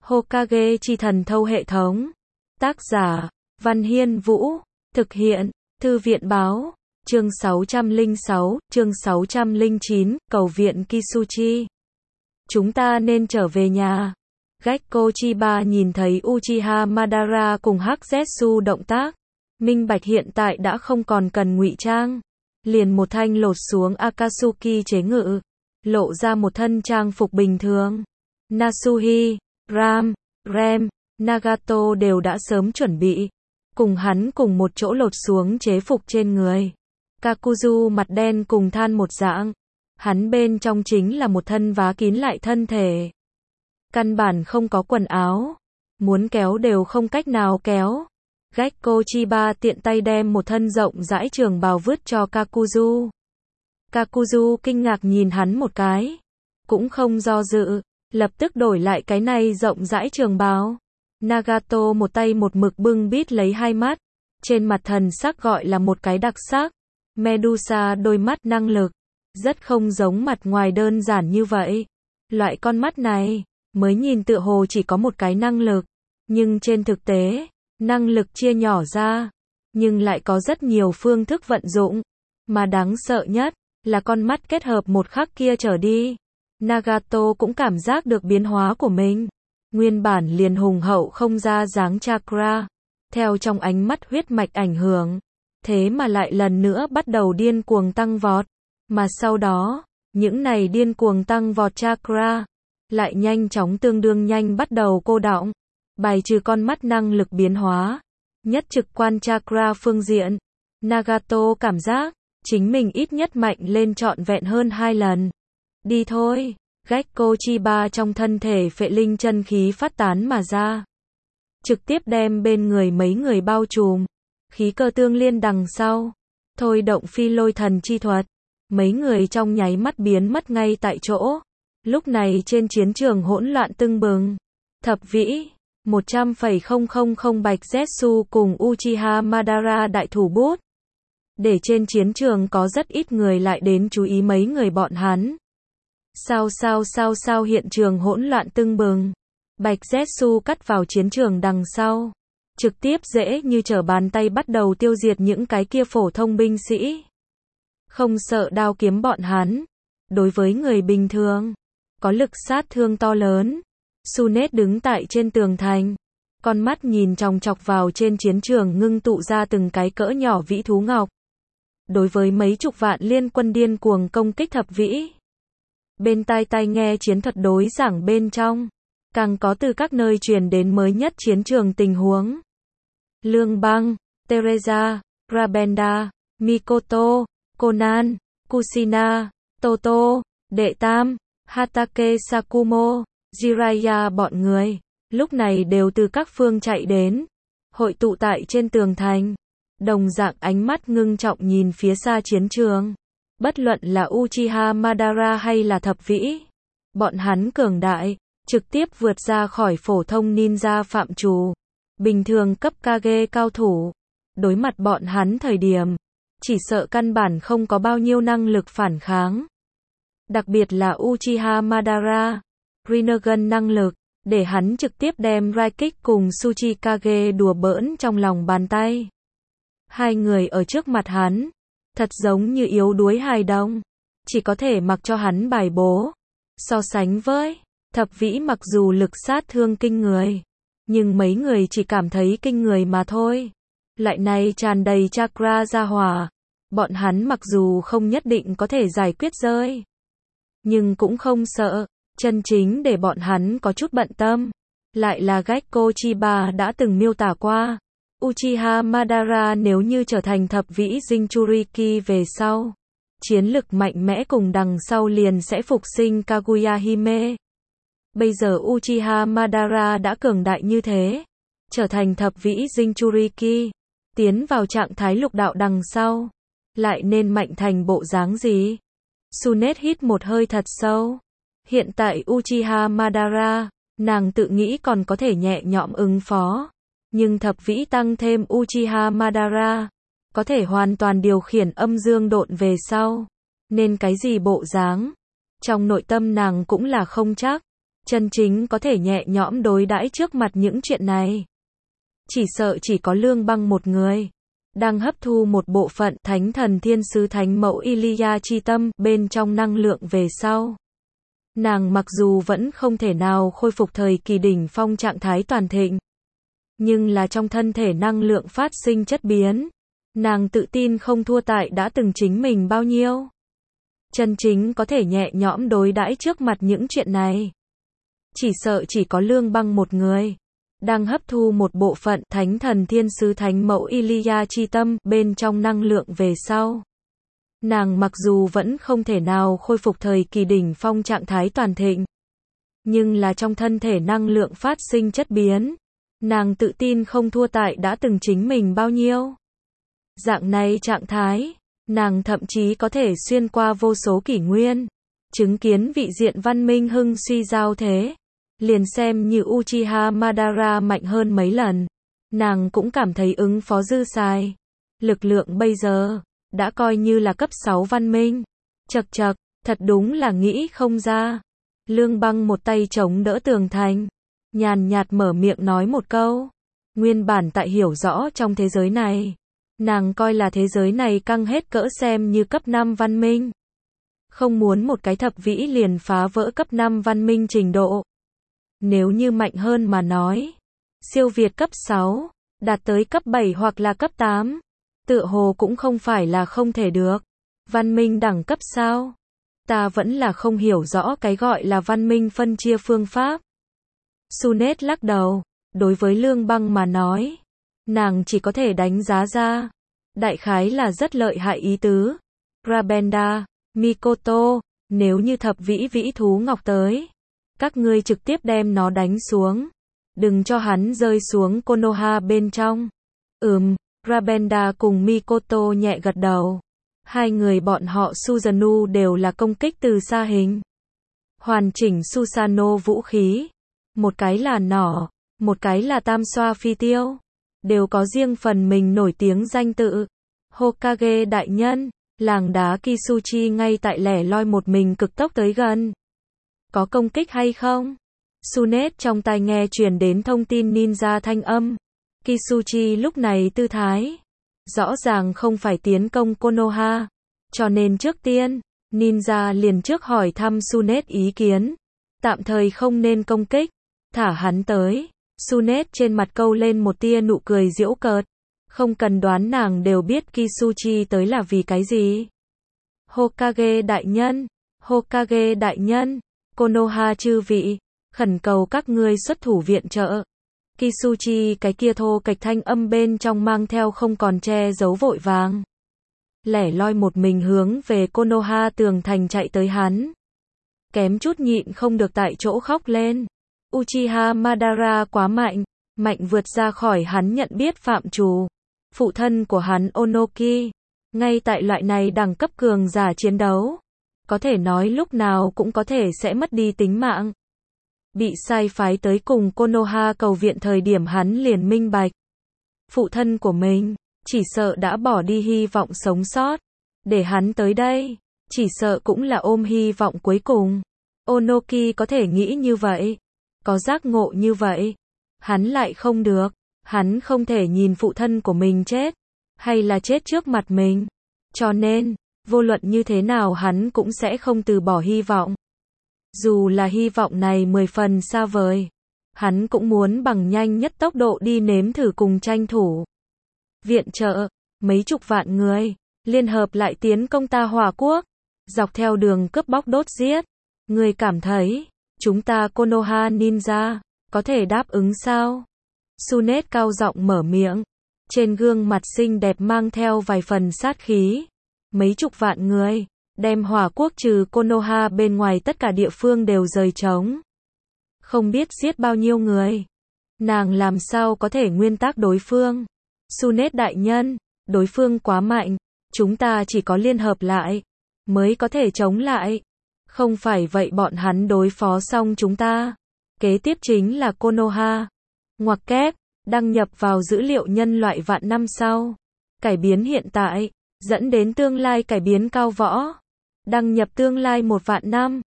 Hokage chi thần thâu hệ thống. Tác giả, Văn Hiên Vũ. Thực hiện, Thư viện báo. Chương 606, chương 609, cầu viện Kisuchi. Chúng ta nên trở về nhà. Gekko Chiba nhìn thấy Uchiha Madara cùng Hắc Zetsu động tác. Minh bạch hiện tại đã không còn cần ngụy trang. Liền một thanh lột xuống Akatsuki chế ngự. Lộ ra một thân trang phục bình thường. Nasuhi, Ram, Rem, Nagato đều đã sớm chuẩn bị. Cùng hắn cùng một chỗ lột xuống chế phục trên người. Kakuzu mặt đen cùng than một dạng. Hắn bên trong chính là một thân vá kín lại thân thể. Căn bản không có quần áo. Muốn kéo đều không cách nào kéo. Gekko Chiba tiện tay đem một thân rộng rãi trường bào vứt cho Kakuzu. Kakuzu kinh ngạc nhìn hắn một cái. Cũng không do dự. Lập tức đổi lại cái này rộng rãi trường bào. Nagato một tay một mực bưng bít lấy hai mắt. Trên mặt thần sắc gọi là một cái đặc sắc. Medusa đôi mắt năng lực. Rất không giống mặt ngoài đơn giản như vậy. Loại con mắt này, mới nhìn tựa hồ chỉ có một cái năng lực. Nhưng trên thực tế, năng lực chia nhỏ ra. Nhưng lại có rất nhiều phương thức vận dụng. Mà đáng sợ nhất, là con mắt kết hợp một khắc kia trở đi. Nagato cũng cảm giác được biến hóa của mình. Nguyên bản liền hùng hậu không ra dáng chakra. Theo trong ánh mắt huyết mạch ảnh hưởng. Thế mà lại lần nữa bắt đầu điên cuồng tăng vọt. Mà sau đó, những này điên cuồng tăng vọt chakra. Lại nhanh chóng tương đương nhanh bắt đầu cô đọng. Bài trừ con mắt năng lực biến hóa. Nhất trực quan chakra phương diện. Nagato cảm giác, chính mình ít nhất mạnh lên trọn vẹn hơn 2 lần. Đi thôi. Gekko Chiba trong thân thể phệ linh chân khí phát tán mà ra. Trực tiếp đem bên người mấy người bao trùm. Khí cơ tương liên đằng sau. Thôi động phi lôi thần chi thuật. Mấy người trong nháy mắt biến mất ngay tại chỗ. Lúc này trên chiến trường hỗn loạn tưng bừng. Thập vĩ, 100,000 Bạch Zetsu cùng Uchiha Madara đại thủ bút. Để trên chiến trường có rất ít người lại đến chú ý mấy người bọn hắn. Sao hiện trường hỗn loạn tưng bừng. Bạch Zetsu cắt vào chiến trường đằng sau. Trực tiếp dễ như trở bàn tay bắt đầu tiêu diệt những cái kia phổ thông binh sĩ. Không sợ đao kiếm bọn hắn. Đối với người bình thường, có lực sát thương to lớn. Sunet đứng tại trên tường thành. Con mắt nhìn chòng chọc vào trên chiến trường ngưng tụ ra từng cái cỡ nhỏ vĩ thú ngọc. Đối với mấy chục vạn liên quân điên cuồng công kích thập vĩ. Bên tai nghe chiến thuật đối giảng bên trong. Càng có từ các nơi truyền đến mới nhất chiến trường tình huống. Lương Băng, Teresa, Rabenda, Mikoto, Conan, Kushina, Toto, Đệ Tam, Hatake Sakumo, Jiraiya bọn người. Lúc này đều từ các phương chạy đến. Hội tụ tại trên tường thành. Đồng dạng ánh mắt ngưng trọng nhìn phía xa chiến trường. Bất luận là Uchiha Madara hay là thập vĩ. Bọn hắn cường đại. Trực tiếp vượt ra khỏi phổ thông ninja phạm trù. Bình thường cấp Kage cao thủ. Đối mặt bọn hắn thời điểm. Chỉ sợ căn bản không có bao nhiêu năng lực phản kháng. Đặc biệt là Uchiha Madara. Rinnegan năng lực. Để hắn trực tiếp đem Raikik cùng Tsuchikage đùa bỡn trong lòng bàn tay. Hai người ở trước mặt hắn. Thật giống như yếu đuối hài đồng. Chỉ có thể mặc cho hắn bài bố. So sánh với thập vĩ mặc dù lực sát thương kinh người. Nhưng mấy người chỉ cảm thấy kinh người mà thôi. Loại này tràn đầy chakra ra hỏa. Bọn hắn mặc dù không nhất định có thể giải quyết rơi. Nhưng cũng không sợ. Chân chính để bọn hắn có chút bận tâm. Lại là Gekko Chiba đã từng miêu tả qua. Uchiha Madara nếu như trở thành thập vĩ Jinchuriki về sau. Chiến lực mạnh mẽ cùng đằng sau liền sẽ phục sinh Kaguya Hime. Bây giờ Uchiha Madara đã cường đại như thế. Trở thành thập vĩ Jinchuriki. Tiến vào trạng thái lục đạo đằng sau. Lại nên mạnh thành bộ dáng gì? Sunet hít một hơi thật sâu. Hiện tại Uchiha Madara, nàng tự nghĩ còn có thể nhẹ nhõm ứng phó. Nhưng thập vĩ tăng thêm Uchiha Madara. Có thể hoàn toàn điều khiển âm dương độn về sau. Nên cái gì bộ dáng? Trong nội tâm nàng cũng là không chắc. chân chính có thể nhẹ nhõm đối đãi trước mặt những chuyện này. Chỉ sợ chỉ có Lương Băng một người, đang hấp thu một bộ phận thánh thần thiên sứ thánh mẫu Iliya chi tâm bên trong năng lượng về sau. Nàng mặc dù vẫn không thể nào khôi phục thời kỳ đỉnh phong trạng thái toàn thịnh, nhưng là trong thân thể năng lượng phát sinh chất biến, nàng tự tin không thua tại đã từng chính mình bao nhiêu. Chân chính có thể nhẹ nhõm đối đãi trước mặt những chuyện này. Chỉ sợ chỉ có Lương Băng một người, đang hấp thu một bộ phận thánh thần thiên sứ thánh mẫu Iliya chi tâm bên trong năng lượng về sau. Nàng mặc dù vẫn không thể nào khôi phục thời kỳ đỉnh phong trạng thái toàn thịnh, nhưng là trong thân thể năng lượng phát sinh chất biến, nàng tự tin không thua tại đã từng chính mình bao nhiêu. Dạng này trạng thái, nàng thậm chí có thể xuyên qua vô số kỷ nguyên, chứng kiến vị diện văn minh hưng suy giao thế. Liền xem như Uchiha Madara mạnh hơn mấy lần, nàng cũng cảm thấy ứng phó dư xài. Lực lượng bây giờ, đã coi như là cấp 6 văn minh. Chậc chậc, thật đúng là nghĩ không ra. Lương Băng một tay chống đỡ tường thành, nhàn nhạt mở miệng nói một câu. Nguyên bản tại hiểu rõ trong thế giới này, nàng coi là thế giới này căng hết cỡ xem như cấp 5 văn minh. Không muốn một cái thập vĩ liền phá vỡ cấp 5 văn minh trình độ. Nếu như mạnh hơn mà nói, siêu việt cấp 6, đạt tới cấp 7 hoặc là cấp 8, tựa hồ cũng không phải là không thể được. Văn minh đẳng cấp sao? Ta vẫn là không hiểu rõ cái gọi là văn minh phân chia phương pháp. Sunet lắc đầu, đối với Lương Băng mà nói, nàng chỉ có thể đánh giá ra, đại khái là rất lợi hại ý tứ. Rabenda, Mikoto, nếu như thập vĩ vĩ thú ngọc tới, các ngươi trực tiếp đem nó đánh xuống, đừng cho hắn rơi xuống Konoha bên trong. Rabenda cùng Mikoto nhẹ gật đầu. Hai người bọn họ Susanoo đều là công kích từ xa hình. Hoàn chỉnh Susanoo vũ khí, một cái là nỏ, một cái là tam xoa phi tiêu, đều có riêng phần mình nổi tiếng danh tự. Hokage đại nhân, làng đá Kisuchi ngay tại lẻ loi một mình cực tốc tới gần. Có công kích hay không? Sunet trong tai nghe truyền đến thông tin ninja thanh âm. Kisuchi lúc này tư thái, rõ ràng không phải tiến công Konoha, cho nên trước tiên, ninja liền trước hỏi thăm Sunet ý kiến. Tạm thời không nên công kích, thả hắn tới. Sunet trên mặt câu lên một tia nụ cười giễu cợt. Không cần đoán nàng đều biết Kisuchi tới là vì cái gì. Hokage đại nhân, Hokage đại nhân, Konoha chư vị, khẩn cầu các ngươi xuất thủ viện trợ. Kisuchi cái kia thô kệch thanh âm bên trong mang theo không còn che giấu vội vàng. Lẻ loi một mình hướng về Konoha tường thành chạy tới hắn. Kém chút nhịn không được tại chỗ khóc lên. Uchiha Madara quá mạnh, mạnh vượt ra khỏi hắn nhận biết phạm trù. Phụ thân của hắn Onoki, ngay tại loại này đẳng cấp cường giả chiến đấu, có thể nói lúc nào cũng có thể sẽ mất đi tính mạng. Bị sai phái tới cùng Konoha cầu viện thời điểm hắn liền minh bạch. Phụ thân của mình, chỉ sợ đã bỏ đi hy vọng sống sót. Để hắn tới đây, chỉ sợ cũng là ôm hy vọng cuối cùng. Onoki có thể nghĩ như vậy, có giác ngộ như vậy. Hắn lại không được, hắn không thể nhìn phụ thân của mình chết, hay là chết trước mặt mình. Cho nên, vô luận như thế nào hắn cũng sẽ không từ bỏ hy vọng. Dù là hy vọng này 10 phần xa vời, hắn cũng muốn bằng nhanh nhất tốc độ đi nếm thử cùng tranh thủ. Viện trợ, mấy chục vạn người, liên hợp lại tiến công ta Hỏa Quốc, dọc theo đường cướp bóc đốt giết. Người cảm thấy, chúng ta Konoha Ninja, có thể đáp ứng sao? Sunet cao giọng mở miệng, trên gương mặt xinh đẹp mang theo vài phần sát khí. Mấy chục vạn người, đem Hỏa Quốc trừ Konoha bên ngoài tất cả địa phương đều rời trống. Không biết giết bao nhiêu người. Nàng làm sao có thể nguyên tắc đối phương? Sunet đại nhân, đối phương quá mạnh, chúng ta chỉ có liên hợp lại, mới có thể chống lại. Không phải vậy bọn hắn đối phó xong chúng ta. Kế tiếp chính là Konoha. Ngoặc kép, đăng nhập vào dữ liệu nhân loại vạn năm sau. Cải biến hiện tại, dẫn đến tương lai cải biến cao võ. Đăng nhập tương lai 1 vạn năm.